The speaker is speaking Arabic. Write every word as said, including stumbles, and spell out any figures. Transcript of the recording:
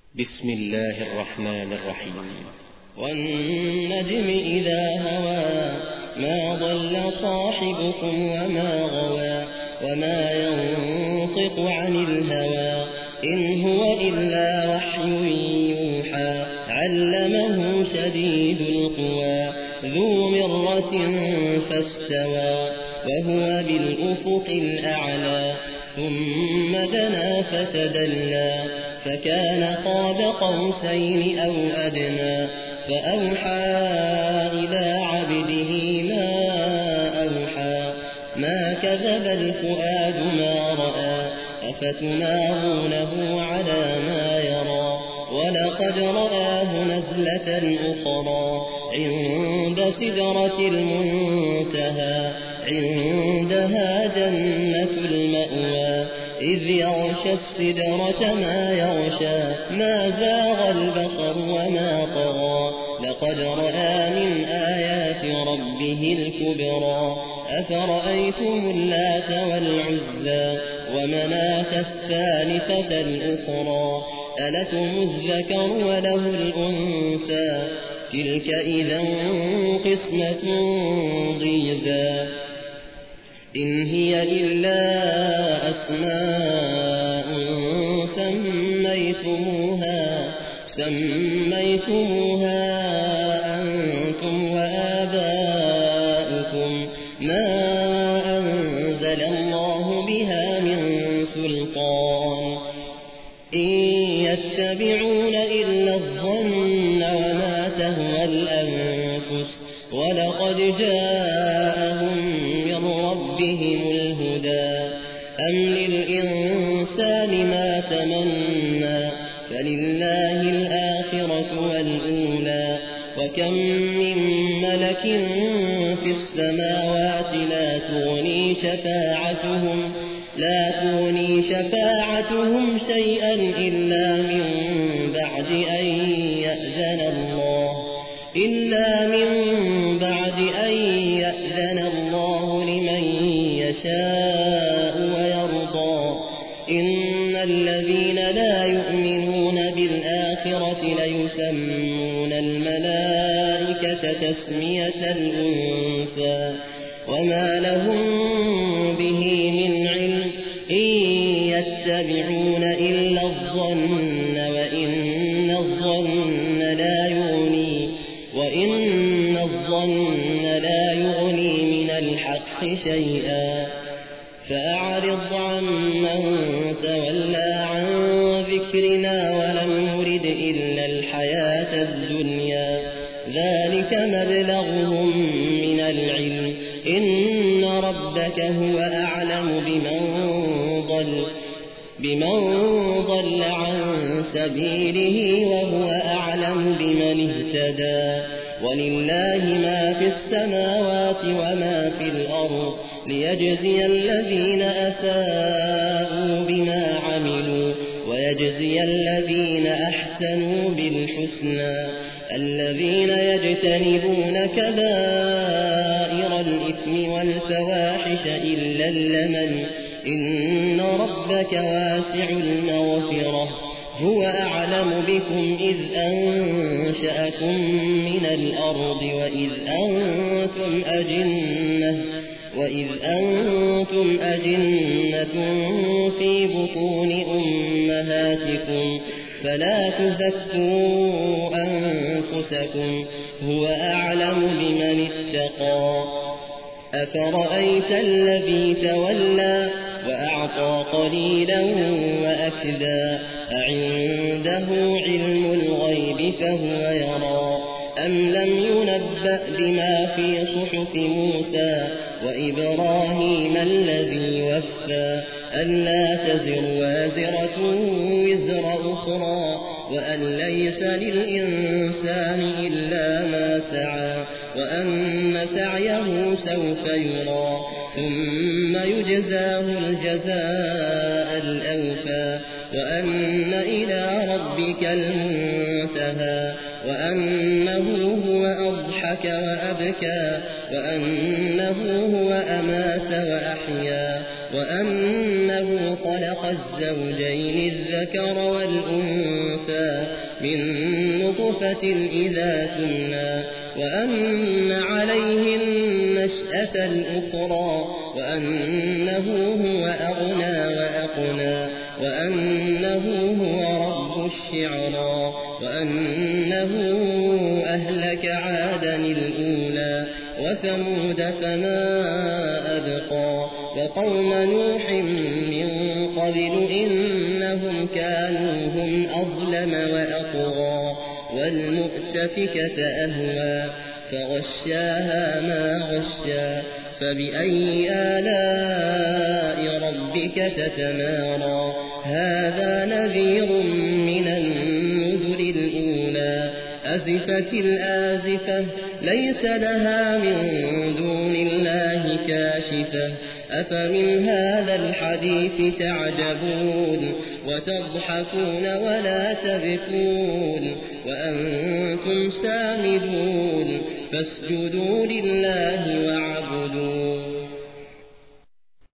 بسم الله الرحمن الرحيم. والنجم إذا هوى ما ضل صاحبكم وما غوى وما ينطق عن الهوى إن هو إلا وحي يوحى علمه شديد القوى ذو مرة فاستوى وهو بالأفق الأعلى ثم دنا فتدلى فكان قاب قوسين أو أدنى فأوحى إلى عبده ما أوحى ما كذب الفؤاد ما رأى أفتمارونه على ما يرى ولقد رآه نزلة أخرى عند سدرة المنتهى عندها جنة المأوى إذ يغشى السدرة ما يغشى ما زاغ البصر وما طغى لقد رأى من آيات ربه الكبرى أفرأيتم اللات والعزى ومناة الثالثة الأخرى ألكم الذكر وله الأنثى تلك إذا قسمة ضيزى إن هي إلا أسماء سميتموها سميتموها أنتم وآباؤكم ما أنزل الله بها من سلطان إن يتبعون إلا الظن وما تهوى الأنفس ولقد جاءهم من ربهم الهدى أم للإنسان ما تمنى فلله الآخرة والأولى وكم من ملك في السماوات لا تغني شفاعتهم لا تغني شفاعتهم شيئا إلا من بعد أن يأذن الله إلا من بعد أن يأذن الله لمن يشاء ويرضى إن الذين لا يؤمنون بالآخرة ليسمون الملائكة تسمية الأنثى وما لهم به من علم إن يتبعون إلا الظن وإن الظن لا يغني وإن الظن لا يغني من الحق شيئا فأعرض عمن تولى عن ذكرنا ولم يرد إلا الحياة الدنيا ذلك مبلغهم من العلم إن ربك هو أعلم بمن ضل بمن ضل عن سبيله وهو أعلم بمن اهتدى ولله ما في السماوات وما في الأرض ليجزي الذين أساءوا بما عملوا ويجزي الذين أحسنوا بالحسنى الذين يجتنبون كبائر الإثم والفواحش إلا اللمم إن ربك واسع المغفرة هو أعلم بكم إذ أنشأكم من الأرض وإذ أنتم أجنة وإذ أنتم أجنة في بطون أمهاتكم فلا تزكوا أنفسكم هو أعلم بمن اتقى أفرأيت الذي تولى وأعطى قليلا وأكدى أعنده علم الغيب فهو يرى أم لم ينبأ بما في صحف موسى وإبراهيم الذي وفى ألا تزر وازرة وزر أخرى وأن ليس للإنسان إلا ما سعى وأن سعيه سوف يرى ثم يجزاه الجزاء الأوفى وأن إلى ربك المنتهى وأنه هو أضحك وأبكى وأنه هو أمات وأحيا وأنه خلق الزوجين الذكر والأنثى من نطفة إذا تمنى وأن عليه النشأة الأخرى وأنه هو أغنى وأقنى وأنه هو رب الشعرى وأنه أهلك عادا الأولى وثمود فما أبقى وقوم نوح من قبل إنهم كانوا هم أظلم وأطغى والمؤتفكة أهوى فغشاها ما غشا فبأي آلاء ربك تتمارى هذا نذير من النذر الأولى أزفت الآزفة ليس لها من دون الله كاشفة أفمن هذا الحديث تعجبون وتضحكون ولا تبكون وأنتم سامدون فاسجدوا لله وعلا